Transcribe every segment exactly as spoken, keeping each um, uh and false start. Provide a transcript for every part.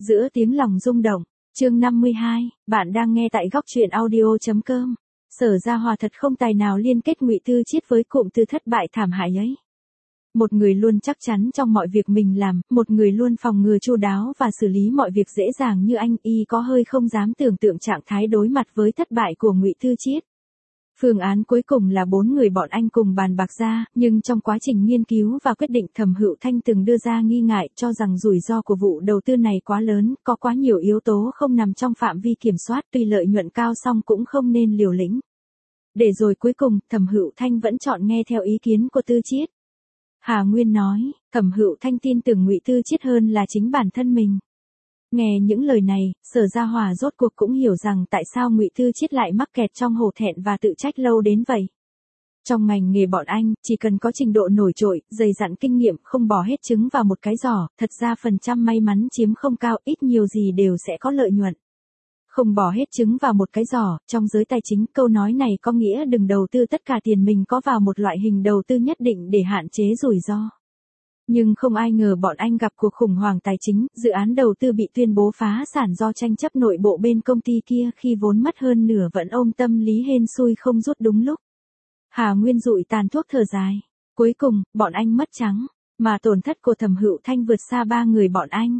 Giữa tiếng lòng rung động, chương năm mươi hai, bạn đang nghe tại góc truyện audio.com. Sở Gia Hòa thật không tài nào liên kết Ngụy Tư Chiết với cụm từ thất bại thảm hại ấy. Một người luôn chắc chắn trong mọi việc mình làm, một người luôn phòng ngừa chu đáo và xử lý mọi việc dễ dàng như anh, y có hơi không dám tưởng tượng trạng thái đối mặt với thất bại của Ngụy Tư Chiết. Phương án cuối cùng là bốn người bọn anh cùng bàn bạc ra, nhưng trong quá trình nghiên cứu và quyết định Thẩm Hựu Thanh từng đưa ra nghi ngại cho rằng rủi ro của vụ đầu tư này quá lớn, có quá nhiều yếu tố không nằm trong phạm vi kiểm soát, tuy lợi nhuận cao song cũng không nên liều lĩnh. Để rồi cuối cùng, Thẩm Hựu Thanh vẫn chọn nghe theo ý kiến của Tư Chiết. Hà Nguyên nói, Thẩm Hựu Thanh tin tưởng Ngụy Tư Chiết hơn là chính bản thân mình. Nghe những lời này, Sở Gia Hòa rốt cuộc cũng hiểu rằng tại sao Ngụy Tư Chiết lại mắc kẹt trong hổ thẹn và tự trách lâu đến vậy. Trong ngành nghề bọn anh, chỉ cần có trình độ nổi trội, dày dặn kinh nghiệm, không bỏ hết trứng vào một cái giỏ, thật ra phần trăm may mắn chiếm không cao, ít nhiều gì đều sẽ có lợi nhuận. Không bỏ hết trứng vào một cái giỏ, trong giới tài chính, câu nói này có nghĩa đừng đầu tư tất cả tiền mình có vào một loại hình đầu tư nhất định để hạn chế rủi ro. Nhưng không ai ngờ bọn anh gặp cuộc khủng hoảng tài chính, dự án đầu tư bị tuyên bố phá sản do tranh chấp nội bộ bên công ty kia, khi vốn mất hơn nửa vẫn ôm tâm lý hên xui không rút đúng lúc. Hà Nguyên dụi tàn thuốc thở dài. Cuối cùng, bọn anh mất trắng, mà tổn thất của Thẩm Hựu Thanh vượt xa ba người bọn anh.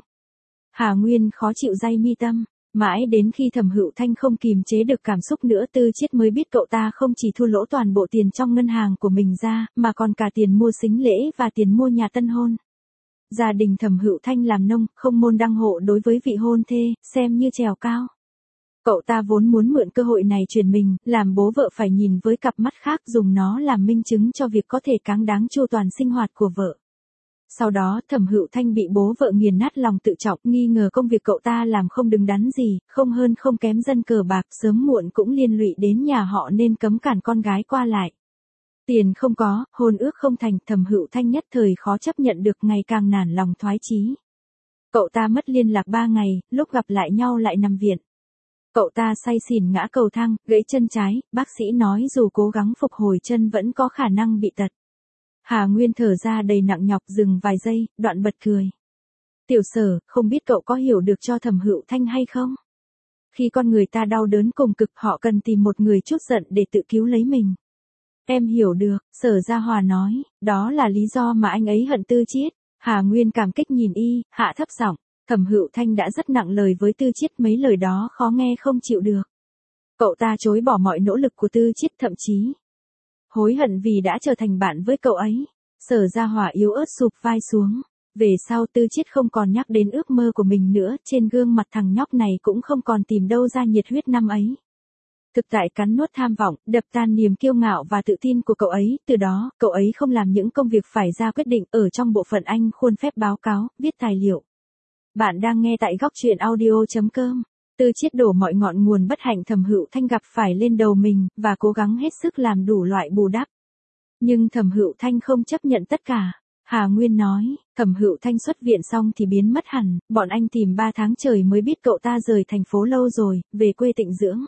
Hà Nguyên khó chịu day mi tâm. Mãi đến khi Thẩm Hựu Thanh không kìm chế được cảm xúc nữa, Tư Chiết mới biết cậu ta không chỉ thua lỗ toàn bộ tiền trong ngân hàng của mình ra, mà còn cả tiền mua sính lễ và tiền mua nhà tân hôn. Gia đình Thẩm Hựu Thanh làm nông, không môn đăng hộ đối với vị hôn thê, xem như trèo cao. Cậu ta vốn muốn mượn cơ hội này chuyển mình, làm bố vợ phải nhìn với cặp mắt khác, dùng nó làm minh chứng cho việc có thể cáng đáng chu toàn sinh hoạt của vợ. Sau đó Thẩm Hựu Thanh bị bố vợ nghiền nát lòng tự trọng, nghi ngờ công việc cậu ta làm không đứng đắn gì, không hơn không kém dân cờ bạc, sớm muộn cũng liên lụy đến nhà họ nên cấm cản con gái qua lại. Tiền không có, hôn ước không thành, Thẩm Hựu Thanh nhất thời khó chấp nhận được, ngày càng nản lòng thoái chí. Cậu ta mất liên lạc ba ngày, lúc gặp lại nhau lại nằm viện. Cậu ta say xỉn ngã cầu thang, gãy chân trái, bác sĩ nói dù cố gắng phục hồi chân vẫn có khả năng bị tật. Hà Nguyên thở ra đầy nặng nhọc, dừng vài giây, đoạn bật cười. Tiểu Sở, không biết cậu có hiểu được cho Thẩm Hựu Thanh hay không? Khi con người ta đau đớn cùng cực, họ cần tìm một người trút giận để tự cứu lấy mình. Em hiểu được, Sở Gia Hòa nói, đó là lý do mà anh ấy hận Tư Chiết. Hà Nguyên cảm kích nhìn y, hạ thấp giọng, Thẩm Hựu Thanh đã rất nặng lời với Tư Chiết, mấy lời đó khó nghe không chịu được. Cậu ta chối bỏ mọi nỗ lực của Tư Chiết, thậm chí hối hận vì đã trở thành bạn với cậu ấy. Sở Gia Hòa yếu ớt sụp vai xuống. Về sau Tư Chiết không còn nhắc đến ước mơ của mình nữa, trên gương mặt thằng nhóc này cũng không còn tìm đâu ra nhiệt huyết năm ấy. Thực tại cắn nuốt tham vọng, đập tan niềm kiêu ngạo và tự tin của cậu ấy, từ đó, cậu ấy không làm những công việc phải ra quyết định, ở trong bộ phận anh khuôn phép báo cáo, viết tài liệu. Bạn đang nghe tại góc truyện audio.com. Tư Chiết đổ mọi ngọn nguồn bất hạnh Thẩm Hựu Thanh gặp phải lên đầu mình, và cố gắng hết sức làm đủ loại bù đắp. Nhưng Thẩm Hựu Thanh không chấp nhận tất cả. Hà Nguyên nói, Thẩm Hựu Thanh xuất viện xong thì biến mất hẳn, bọn anh tìm ba tháng trời mới biết cậu ta rời thành phố lâu rồi, về quê tịnh dưỡng.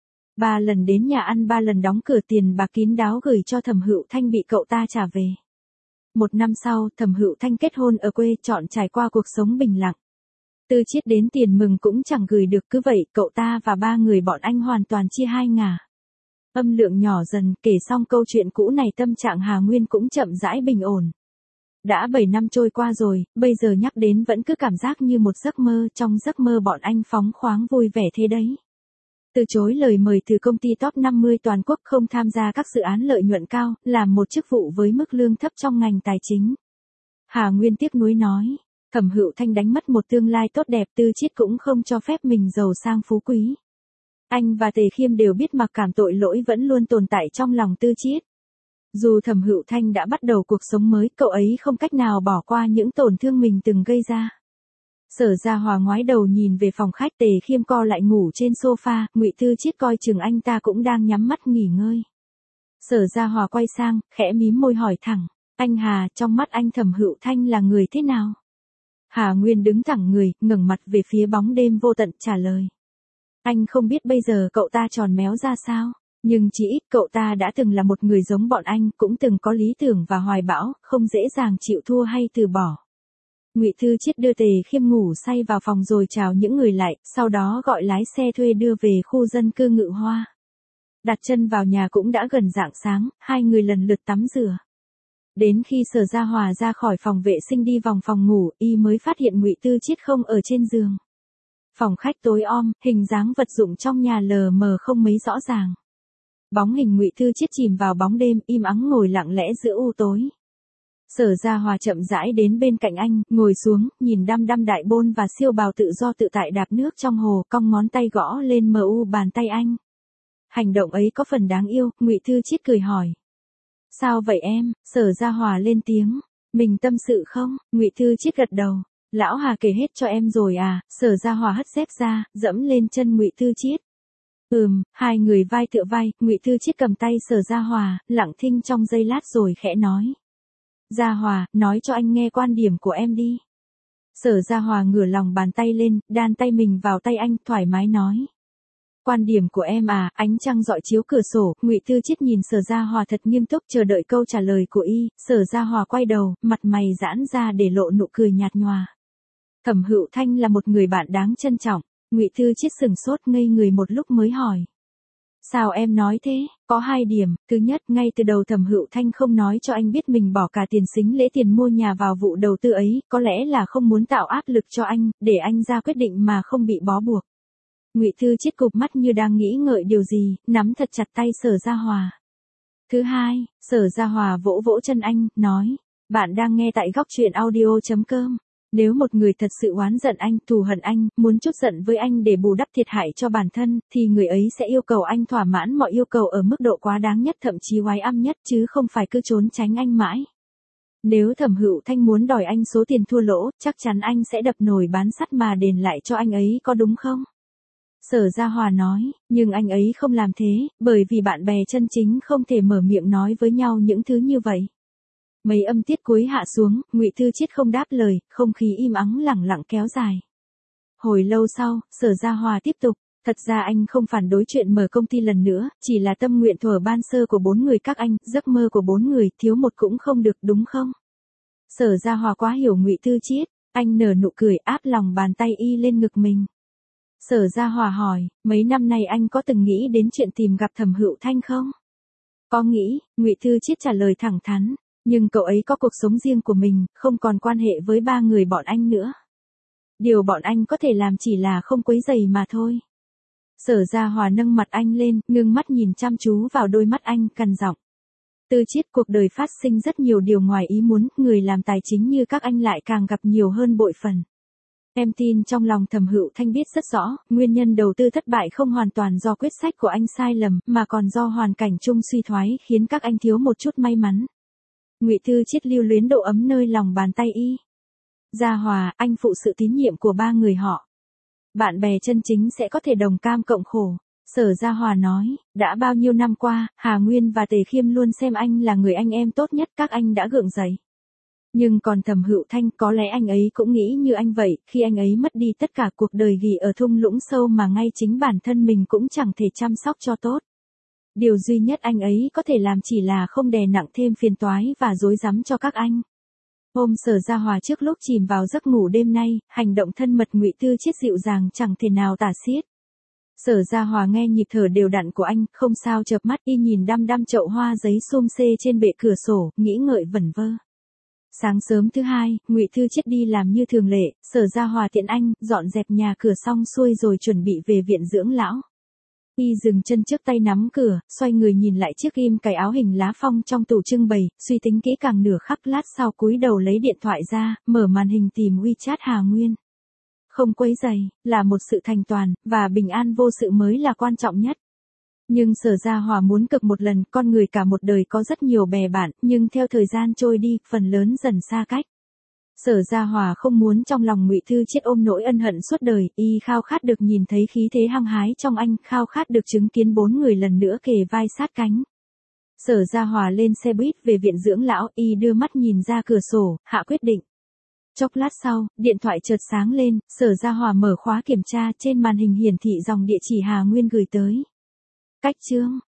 Ba lần đến nhà ăn, ba lần đóng cửa, tiền bạc kín đáo gửi cho Thẩm Hựu Thanh bị cậu ta trả về. Một năm sau, Thẩm Hựu Thanh kết hôn ở quê, chọn trải qua cuộc sống bình lặng. Tư Chiết đến tiền mừng cũng chẳng gửi được, cứ vậy cậu ta và ba người bọn anh hoàn toàn chia hai ngả. Âm lượng nhỏ dần, kể xong câu chuyện cũ này tâm trạng Hà Nguyên cũng chậm rãi bình ổn. Đã bảy năm trôi qua rồi, bây giờ nhắc đến vẫn cứ cảm giác như một giấc mơ, trong giấc mơ bọn anh phóng khoáng vui vẻ thế đấy. Từ chối lời mời từ công ty top năm mươi toàn quốc, không tham gia các dự án lợi nhuận cao, làm một chức vụ với mức lương thấp trong ngành tài chính. Hà Nguyên tiếc nuối nói. Thẩm Hựu Thanh đánh mất một tương lai tốt đẹp, Tư Chiết cũng không cho phép mình giàu sang phú quý. Anh và Tề Khiêm đều biết mặc cảm tội lỗi vẫn luôn tồn tại trong lòng Tư Chiết. Dù Thẩm Hựu Thanh đã bắt đầu cuộc sống mới, cậu ấy không cách nào bỏ qua những tổn thương mình từng gây ra. Sở Gia Hòa ngoái đầu nhìn về phòng khách, Tề Khiêm co lại ngủ trên sofa, Ngụy Tư Chiết coi chừng anh ta cũng đang nhắm mắt nghỉ ngơi. Sở Gia Hòa quay sang, khẽ mím môi hỏi thẳng, anh Hà, trong mắt anh Thẩm Hựu Thanh là người thế nào? Hà Nguyên đứng thẳng người, ngẩng mặt về phía bóng đêm vô tận, trả lời. Anh không biết bây giờ cậu ta tròn méo ra sao, nhưng chỉ ít cậu ta đã từng là một người giống bọn anh, cũng từng có lý tưởng và hoài bão, không dễ dàng chịu thua hay từ bỏ. Ngụy Thư Chiết đưa Tề Khiêm ngủ say vào phòng rồi chào những người lại, sau đó gọi lái xe thuê đưa về khu dân cư Ngự Hoa. Đặt chân vào nhà cũng đã gần rạng sáng, hai người lần lượt tắm rửa. Đến khi Sở Gia Hòa ra khỏi phòng vệ sinh đi vòng phòng ngủ, y mới phát hiện Ngụy Thư Chiết không ở trên giường. Phòng khách tối om, hình dáng vật dụng trong nhà lờ mờ không mấy rõ ràng. Bóng hình Ngụy Thư Chiết chìm vào bóng đêm, im ắng ngồi lặng lẽ giữa u tối. Sở Gia Hòa chậm rãi đến bên cạnh anh, ngồi xuống, nhìn đăm đăm đại bôn và siêu bào tự do tự tại đạp nước trong hồ, cong ngón tay gõ lên mờ u bàn tay anh. Hành động ấy có phần đáng yêu, Ngụy Thư Chiết cười hỏi. Sao vậy em? Sở Gia Hòa lên tiếng. Mình tâm sự không? Ngụy Thư Chiết gật đầu. Lão Hà kể hết cho em rồi à? Sở Gia Hòa hất dép ra, dẫm lên chân Ngụy Thư Chiết. Ừm, hai người vai tựa vai, Ngụy Thư Chiết cầm tay Sở Gia Hòa, lặng thinh trong giây lát rồi khẽ nói. Gia Hòa, nói cho anh nghe quan điểm của em đi. Sở Gia Hòa ngửa lòng bàn tay lên, đan tay mình vào tay anh, thoải mái nói. Quan điểm của em à? Ánh trăng rọi chiếu cửa sổ, Ngụy Thư Chiết nhìn Sở Gia Hòa thật nghiêm túc chờ đợi câu trả lời của y. Sở Gia Hòa quay đầu, mặt mày giãn ra để lộ nụ cười nhạt nhòa. Thẩm Hựu Thanh là một người bạn đáng trân trọng. Ngụy Thư Chiết sừng sốt ngây người một lúc mới hỏi. Sao em nói thế? Có hai điểm. Thứ nhất, ngay từ đầu Thẩm Hựu Thanh không nói cho anh biết mình bỏ cả tiền sính lễ tiền mua nhà vào vụ đầu tư ấy, có lẽ là không muốn tạo áp lực cho anh, để anh ra quyết định mà không bị bó buộc. Ngụy Thư Chiết cụp mắt như đang nghĩ ngợi điều gì, nắm thật chặt tay Sở Gia Hòa. Thứ hai, Sở Gia Hòa vỗ vỗ chân anh, nói. Bạn đang nghe tại góc truyện audio chấm com. Nếu một người thật sự oán giận anh, thù hận anh, muốn chút giận với anh để bù đắp thiệt hại cho bản thân, thì người ấy sẽ yêu cầu anh thỏa mãn mọi yêu cầu ở mức độ quá đáng nhất, thậm chí oái âm nhất, chứ không phải cứ trốn tránh anh mãi. Nếu Thẩm Hựu Thanh muốn đòi anh số tiền thua lỗ, chắc chắn anh sẽ đập nồi bán sắt mà đền lại cho anh ấy, có đúng không? Sở Gia Hòa nói, nhưng anh ấy không làm thế, bởi vì bạn bè chân chính không thể mở miệng nói với nhau những thứ như vậy. Mấy âm tiết cuối hạ xuống, Ngụy Thư Chiết không đáp lời, không khí im ắng lẳng lặng kéo dài. Hồi lâu sau, Sở Gia Hòa tiếp tục, thật ra anh không phản đối chuyện mở công ty lần nữa, chỉ là tâm nguyện thuở ban sơ của bốn người các anh, giấc mơ của bốn người, thiếu một cũng không được, đúng không? Sở Gia Hòa quá hiểu Ngụy Thư Chiết, anh nở nụ cười áp lòng bàn tay y lên ngực mình. Sở Gia Hòa hỏi, mấy năm nay anh có từng nghĩ đến chuyện tìm gặp Thẩm Hựu Thanh không? Có nghĩ, Ngụy Thư Chiết trả lời thẳng thắn, nhưng cậu ấy có cuộc sống riêng của mình, không còn quan hệ với ba người bọn anh nữa. Điều bọn anh có thể làm chỉ là không quấy rầy mà thôi. Sở Gia Hòa nâng mặt anh lên, ngưng mắt nhìn chăm chú vào đôi mắt anh, cằn giọng. Tư Chiết, cuộc đời phát sinh rất nhiều điều ngoài ý muốn, người làm tài chính như các anh lại càng gặp nhiều hơn bội phần. Em tin trong lòng Thẩm Hựu Thanh biết rất rõ, nguyên nhân đầu tư thất bại không hoàn toàn do quyết sách của anh sai lầm, mà còn do hoàn cảnh chung suy thoái khiến các anh thiếu một chút may mắn. Ngụy Thư Chiết lưu luyến độ ấm nơi lòng bàn tay y. Gia Hòa, anh phụ sự tín nhiệm của ba người họ. Bạn bè chân chính sẽ có thể đồng cam cộng khổ. Sở Gia Hòa nói, đã bao nhiêu năm qua, Hà Nguyên và Tề Khiêm luôn xem anh là người anh em tốt nhất, các anh đã gượng dậy. Nhưng còn Thẩm Hựu Thanh, có lẽ anh ấy cũng nghĩ như anh vậy, khi anh ấy mất đi tất cả, cuộc đời ghi ở thung lũng sâu mà ngay chính bản thân mình cũng chẳng thể chăm sóc cho tốt. Điều duy nhất anh ấy có thể làm chỉ là không đè nặng thêm phiền toái và rối rắm cho các anh. Hôm Sở Gia Hòa trước lúc chìm vào giấc ngủ đêm nay, hành động thân mật Ngụy Thư Chiết dịu dàng chẳng thể nào tả xiết. Sở Gia Hòa nghe nhịp thở đều đặn của anh, không sao chợp mắt, y nhìn đăm đăm chậu hoa giấy xum xê trên bệ cửa sổ, nghĩ ngợi vẩn vơ. Sáng sớm thứ hai, Ngụy Thư Chiết đi làm như thường lệ, Sở Gia Hòa tiện anh, dọn dẹp nhà cửa xong xuôi rồi chuẩn bị về viện dưỡng lão. Y dừng chân trước tay nắm cửa, xoay người nhìn lại chiếc ghim cài áo hình lá phong trong tủ trưng bày, suy tính kỹ càng nửa khắc, lát sau cúi đầu lấy điện thoại ra, mở màn hình tìm WeChat Hà Nguyên. Không quấy rầy, là một sự thành toàn, và bình an vô sự mới là quan trọng nhất. Nhưng Sở Gia Hòa muốn cực một lần, con người cả một đời có rất nhiều bè bạn, nhưng theo thời gian trôi đi, phần lớn dần xa cách. Sở Gia Hòa không muốn trong lòng Ngụy Thư Chiết ôm nỗi ân hận suốt đời, y khao khát được nhìn thấy khí thế hăng hái trong anh, khao khát được chứng kiến bốn người lần nữa kề vai sát cánh. Sở Gia Hòa lên xe buýt về viện dưỡng lão, y đưa mắt nhìn ra cửa sổ, hạ quyết định. Chốc lát sau, điện thoại chợt sáng lên, Sở Gia Hòa mở khóa kiểm tra, trên màn hình hiển thị dòng địa chỉ Hà Nguyên gửi tới. Cách chương